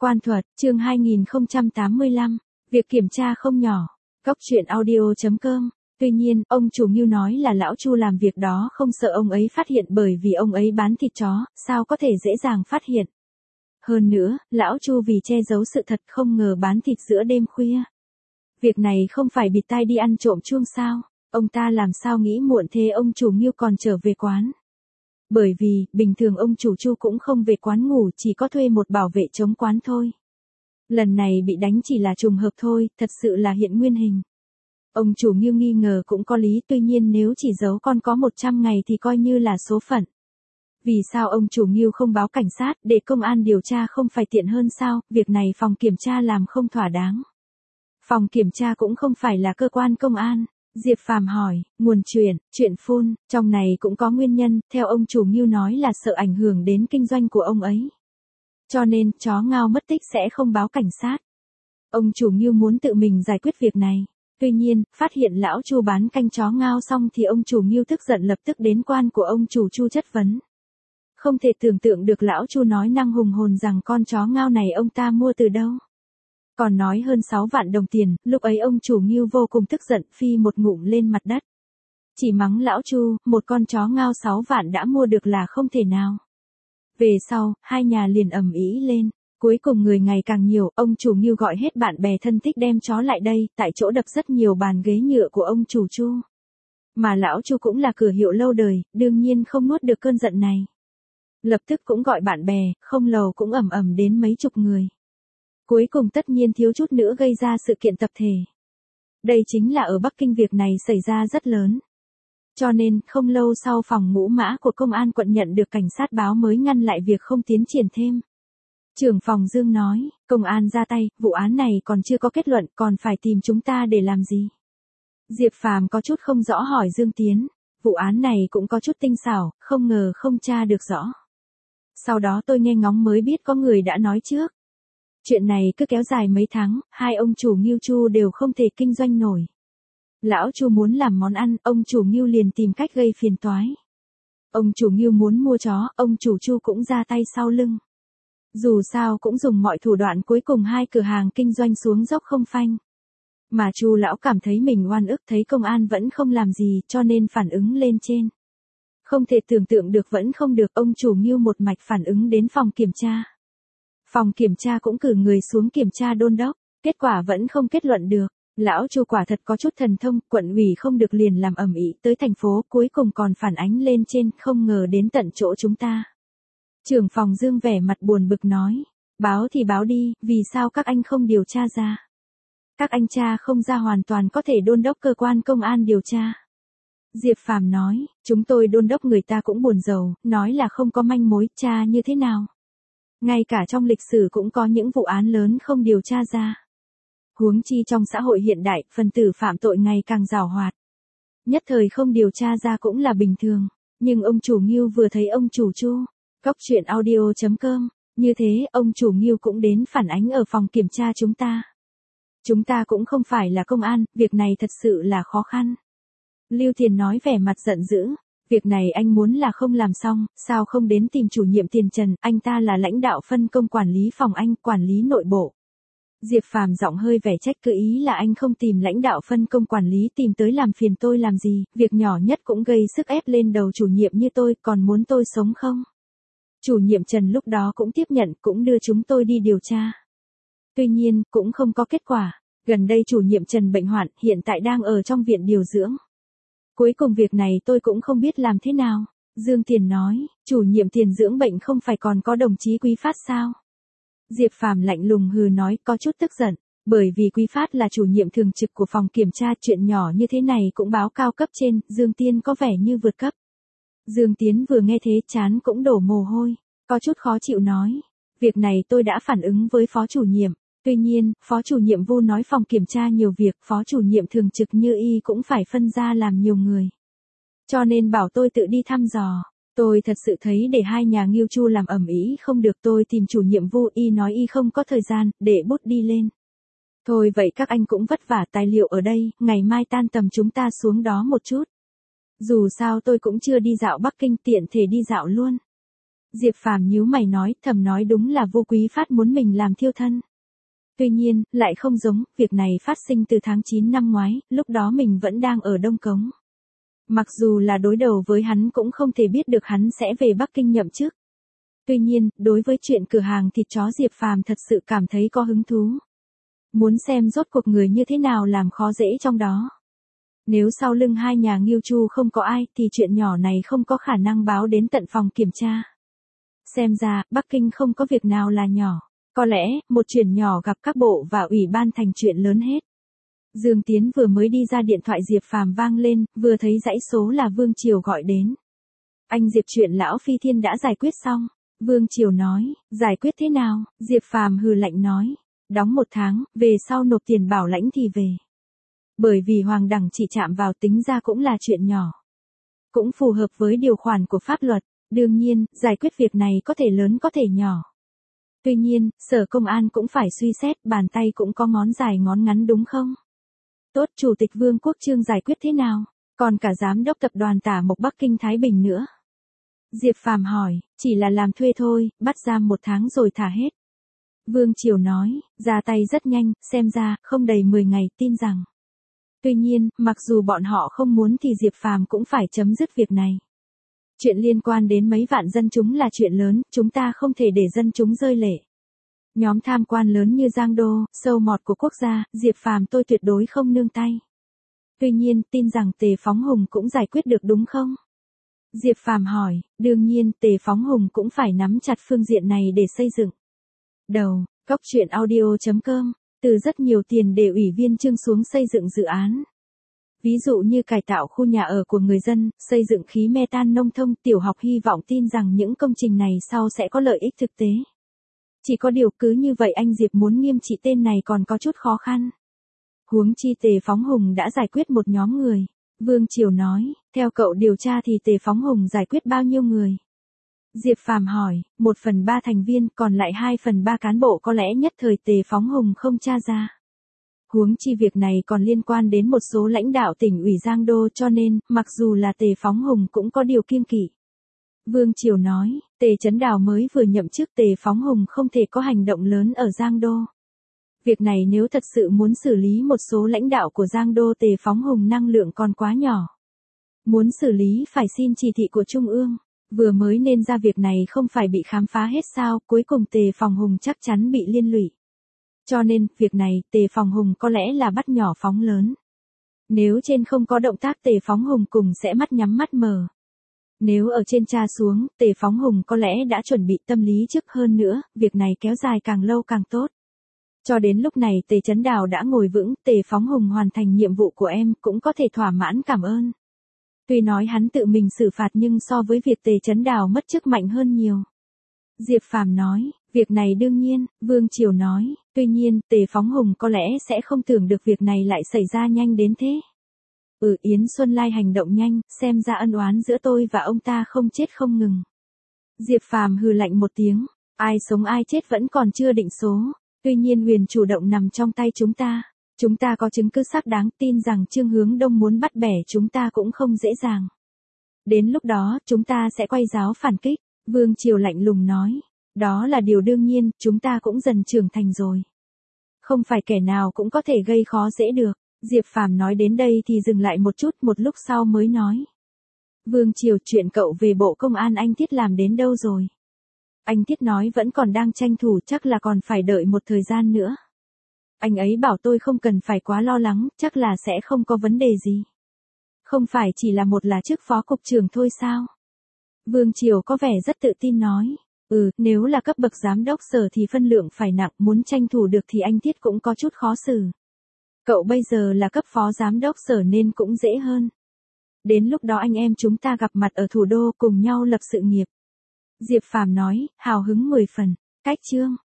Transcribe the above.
Quan thuật, chương 2085, việc kiểm tra không nhỏ. Góc truyện audio.com. Tuy nhiên, ông chủ Ngưu nói là lão Chu làm việc đó không sợ ông ấy phát hiện bởi vì ông ấy bán thịt chó, sao có thể dễ dàng phát hiện. Hơn nữa, lão Chu vì che giấu sự thật không ngờ bán thịt giữa đêm khuya. Việc này không phải bịt tai đi ăn trộm chuông sao, ông ta làm sao nghĩ muộn thế ông chủ Ngưu còn trở về quán. Bởi vì, bình thường ông chủ Chu cũng không về quán ngủ, chỉ có thuê một bảo vệ chống quán thôi. Lần này bị đánh chỉ là trùng hợp thôi, thật sự là hiện nguyên hình. Ông chủ Ngưu nghi ngờ cũng có lý, tuy nhiên nếu chỉ giấu con có 100 ngày thì coi như là số phận. Vì sao ông chủ Ngưu không báo cảnh sát để công an điều tra không phải tiện hơn sao, việc này phòng kiểm tra làm không thỏa đáng. Phòng kiểm tra cũng không phải là cơ quan công an. Diệp Phàm hỏi, nguồn chuyện phun, trong này cũng có nguyên nhân, theo ông chủ Ngưu nói là sợ ảnh hưởng đến kinh doanh của ông ấy. Cho nên, chó ngao mất tích sẽ không báo cảnh sát. Ông chủ Ngưu muốn tự mình giải quyết việc này. Tuy nhiên, phát hiện lão Chu bán canh chó ngao xong thì ông chủ Ngưu tức giận lập tức đến quan của ông chủ Chu chất vấn. Không thể tưởng tượng được lão Chu nói năng hùng hồn rằng con chó ngao này ông ta mua từ đâu. Còn nói hơn 6 vạn đồng tiền, lúc ấy ông chủ Ngưu vô cùng tức giận phi một ngụm lên mặt đất. Chỉ mắng lão Chu, một con chó ngao 6 vạn đã mua được là không thể nào. Về sau, hai nhà liền ầm ĩ lên. Cuối cùng người ngày càng nhiều, ông chủ Ngưu gọi hết bạn bè thân thích đem chó lại đây, tại chỗ đập rất nhiều bàn ghế nhựa của ông chủ Chu. Mà lão Chu cũng là cửa hiệu lâu đời, đương nhiên không nuốt được cơn giận này. Lập tức cũng gọi bạn bè, không lâu cũng ầm đến mấy chục người. Cuối cùng tất nhiên thiếu chút nữa gây ra sự kiện tập thể. Đây chính là ở Bắc Kinh việc này xảy ra rất lớn. Cho nên, không lâu sau phòng ngũ mã của công an quận nhận được cảnh sát báo mới ngăn lại việc không tiến triển thêm. Trưởng phòng Dương nói, công an ra tay, vụ án này còn chưa có kết luận, còn phải tìm chúng ta để làm gì? Diệp Phàm có chút không rõ hỏi Dương Tiến, vụ án này cũng có chút tinh xảo, không ngờ không tra được rõ. Sau đó tôi nghe ngóng mới biết có người đã nói trước. Chuyện này cứ kéo dài mấy tháng, hai ông chủ Ngưu Chu đều không thể kinh doanh nổi. Lão Chu muốn làm món ăn, ông chủ Ngưu liền tìm cách gây phiền toái. Ông chủ Ngưu muốn mua chó, ông chủ Chu cũng ra tay sau lưng. Dù sao cũng dùng mọi thủ đoạn, cuối cùng hai cửa hàng kinh doanh xuống dốc không phanh. Mà Chu lão cảm thấy mình oan ức, thấy công an vẫn không làm gì cho nên phản ứng lên trên. Không thể tưởng tượng được vẫn không được, ông chủ Ngưu một mạch phản ứng đến phòng kiểm tra. Phòng kiểm tra cũng cử người xuống kiểm tra đôn đốc, kết quả vẫn không kết luận được. Lão Chu quả thật có chút thần thông, quận ủy không được liền làm ầm ĩ tới thành phố, cuối cùng còn phản ánh lên trên, không ngờ đến tận chỗ chúng ta. Trưởng phòng Dương vẻ mặt buồn bực nói, báo thì báo đi, vì sao các anh không điều tra ra? Các anh tra không ra hoàn toàn có thể đôn đốc cơ quan công an điều tra. Diệp Phàm nói, chúng tôi đôn đốc người ta cũng buồn rầu, nói là không có manh mối, tra như thế nào? Ngay cả trong lịch sử cũng có những vụ án lớn không điều tra ra. Huống chi trong xã hội hiện đại, phần tử phạm tội ngày càng giàu hoạt. Nhất thời không điều tra ra cũng là bình thường. Nhưng ông chủ Ngưu vừa thấy ông chủ Chu, góc truyện audio.com, như thế ông chủ Ngưu cũng đến phản ánh ở phòng kiểm tra chúng ta. Chúng ta cũng không phải là công an, việc này thật sự là khó khăn. Lưu Thiền nói vẻ mặt giận dữ. Việc này anh muốn là không làm xong, sao không đến tìm chủ nhiệm Tiền Trần, anh ta là lãnh đạo phân công quản lý phòng anh, quản lý nội bộ. Diệp Phàm giọng hơi vẻ trách cứ, ý là anh không tìm lãnh đạo phân công quản lý tìm tới làm phiền tôi làm gì, việc nhỏ nhất cũng gây sức ép lên đầu chủ nhiệm như tôi, còn muốn tôi sống không? Chủ nhiệm Trần lúc đó cũng tiếp nhận, cũng đưa chúng tôi đi điều tra. Tuy nhiên, cũng không có kết quả. Gần đây chủ nhiệm Trần bệnh hoạn, hiện tại đang ở trong viện điều dưỡng. Cuối cùng việc này tôi cũng không biết làm thế nào. Dương Tiền nói, chủ nhiệm Tiền dưỡng bệnh không phải còn có đồng chí Quý Phát sao? Diệp Phàm lạnh lùng hừ nói, có chút tức giận, bởi vì Quý Phát là chủ nhiệm thường trực của phòng kiểm tra, chuyện nhỏ như thế này cũng báo cao cấp trên, Dương Tiên có vẻ như vượt cấp. Dương Tiến vừa nghe thế chán cũng đổ mồ hôi, có chút khó chịu nói, việc này tôi đã phản ứng với phó chủ nhiệm. Tuy nhiên, phó chủ nhiệm Vu nói phòng kiểm tra nhiều việc, phó chủ nhiệm thường trực Như Y cũng phải phân ra làm nhiều người. Cho nên bảo tôi tự đi thăm dò. Tôi thật sự thấy để hai nhà Ngưu Chu làm ầm ĩ không được, tôi tìm chủ nhiệm Vu, Y nói Y không có thời gian, để bút đi lên. Thôi vậy các anh cũng vất vả, tài liệu ở đây, ngày mai tan tầm chúng ta xuống đó một chút. Dù sao tôi cũng chưa đi dạo Bắc Kinh, tiện thể đi dạo luôn. Diệp Phàm nhíu mày nói, thầm nói đúng là Vô Quý Phát muốn mình làm thiêu thân. Tuy nhiên, lại không giống, việc này phát sinh từ tháng 9 năm ngoái, lúc đó mình vẫn đang ở Đông Cống. Mặc dù là đối đầu với hắn cũng không thể biết được hắn sẽ về Bắc Kinh nhậm chức. Tuy nhiên, đối với chuyện cửa hàng thịt chó Diệp Phàm thật sự cảm thấy có hứng thú. Muốn xem rốt cuộc người như thế nào làm khó dễ trong đó. Nếu sau lưng hai nhà Ngưu Chu không có ai thì chuyện nhỏ này không có khả năng báo đến tận phòng kiểm tra. Xem ra, Bắc Kinh không có việc nào là nhỏ. Có lẽ, một chuyện nhỏ gặp các bộ và ủy ban thành chuyện lớn hết. Dương Tiến vừa mới đi ra điện thoại Diệp Phàm vang lên, vừa thấy dãy số là Vương Triều gọi đến. Anh Diệp, chuyện lão Phi Thiên đã giải quyết xong. Vương Triều nói, giải quyết thế nào? Diệp Phàm hừ lạnh nói, đóng 1 tháng, về sau nộp tiền bảo lãnh thì về. Bởi vì Hoàng Đẳng chỉ chạm vào tính ra cũng là chuyện nhỏ. Cũng phù hợp với điều khoản của pháp luật, đương nhiên, giải quyết việc này có thể lớn có thể nhỏ. Tuy nhiên, Sở Công an cũng phải suy xét, bàn tay cũng có ngón dài ngón ngắn đúng không? Tốt, Chủ tịch Vương Quốc Trương giải quyết thế nào? Còn cả Giám đốc Tập đoàn Tả Mộc Bắc Kinh Thái Bình nữa. Diệp Phàm hỏi, chỉ là làm thuê thôi, bắt giam 1 tháng rồi thả hết. Vương Triều nói, ra tay rất nhanh, xem ra, không đầy 10 ngày, tin rằng. Tuy nhiên, mặc dù bọn họ không muốn thì Diệp Phàm cũng phải chấm dứt việc này. Chuyện liên quan đến mấy vạn dân chúng là chuyện lớn, chúng ta không thể để dân chúng rơi lệ. Nhóm tham quan lớn như Giang Đô, sâu mọt của quốc gia, Diệp Phàm tôi tuyệt đối không nương tay. Tuy nhiên, tin rằng Tề Phóng Hùng cũng giải quyết được đúng không? Diệp Phàm hỏi, đương nhiên, Tề Phóng Hùng cũng phải nắm chặt phương diện này để xây dựng. Đầu, Cóc Truyện Audio.com, từ rất nhiều tiền để Ủy viên Trương xuống xây dựng dự án. Ví dụ như cải tạo khu nhà ở của người dân, xây dựng khí metan nông thôn, Tiểu Học hy vọng tin rằng những công trình này sau sẽ có lợi ích thực tế. Chỉ có điều cứ như vậy anh Diệp muốn nghiêm trị tên này còn có chút khó khăn. Huống chi Tề Phóng Hùng đã giải quyết một nhóm người. Vương Triều nói, theo cậu điều tra thì Tề Phóng Hùng giải quyết bao nhiêu người? Diệp Phàm hỏi, 1/3 thành viên, còn lại 2/3 cán bộ có lẽ nhất thời Tề Phóng Hùng không tra ra. Huống chi việc này còn liên quan đến một số lãnh đạo tỉnh ủy Giang Đô cho nên, mặc dù là Tề Phóng Hùng cũng có điều kiêng kỵ. Vương Triều nói, Tề Chấn Đào mới vừa nhậm chức, Tề Phóng Hùng không thể có hành động lớn ở Giang Đô. Việc này nếu thật sự muốn xử lý một số lãnh đạo của Giang Đô, Tề Phóng Hùng năng lượng còn quá nhỏ. Muốn xử lý phải xin chỉ thị của Trung ương. Vừa mới nên ra việc này không phải bị khám phá hết sao, cuối cùng Tề Phóng Hùng chắc chắn bị liên lụy. Cho nên, việc này, Tề Phóng Hùng có lẽ là bắt nhỏ phóng lớn. Nếu trên không có động tác Tề Phóng Hùng cùng sẽ mắt nhắm mắt mở. Nếu ở trên tra xuống, Tề Phóng Hùng có lẽ đã chuẩn bị tâm lý trước hơn nữa, việc này kéo dài càng lâu càng tốt. Cho đến lúc này Tề Chấn Đào đã ngồi vững, Tề Phóng Hùng hoàn thành nhiệm vụ của em, cũng có thể thỏa mãn cảm ơn. Tuy nói hắn tự mình xử phạt nhưng so với việc Tề Chấn Đào mất chức mạnh hơn nhiều. Diệp Phàm nói, việc này đương nhiên, Vương Triều nói, tuy nhiên, Tề Phóng Hùng có lẽ sẽ không tưởng được việc này lại xảy ra nhanh đến thế. Yến Xuân Lai hành động nhanh, xem ra ân oán giữa tôi và ông ta không chết không ngừng. Diệp Phàm hừ lạnh một tiếng, ai sống ai chết vẫn còn chưa định số. Tuy nhiên quyền chủ động nằm trong tay chúng ta. Chúng ta có chứng cứ xác đáng, tin rằng Trương Hướng Đông muốn bắt bẻ chúng ta cũng không dễ dàng. Đến lúc đó, chúng ta sẽ quay giáo phản kích. Vương Triều lạnh lùng nói. Đó là điều đương nhiên, chúng ta cũng dần trưởng thành rồi. Không phải kẻ nào cũng có thể gây khó dễ được. Diệp Phàm nói đến đây thì dừng lại một chút, một lúc sau mới nói. Vương Triều, chuyện cậu về Bộ Công an anh Thiết làm đến đâu rồi? Anh Thiết nói vẫn còn đang tranh thủ, chắc là còn phải đợi một thời gian nữa. Anh ấy bảo tôi không cần phải quá lo lắng, chắc là sẽ không có vấn đề gì. Không phải chỉ là một là chức phó cục trưởng thôi sao? Vương Triều có vẻ rất tự tin nói. Nếu là cấp bậc giám đốc sở thì phân lượng phải nặng, muốn tranh thủ được thì anh Thiết cũng có chút khó xử. Cậu bây giờ là cấp phó giám đốc sở nên cũng dễ hơn. Đến lúc đó anh em chúng ta gặp mặt ở thủ đô cùng nhau lập sự nghiệp. Diệp Phàm nói, hào hứng 10 phần. Cách chương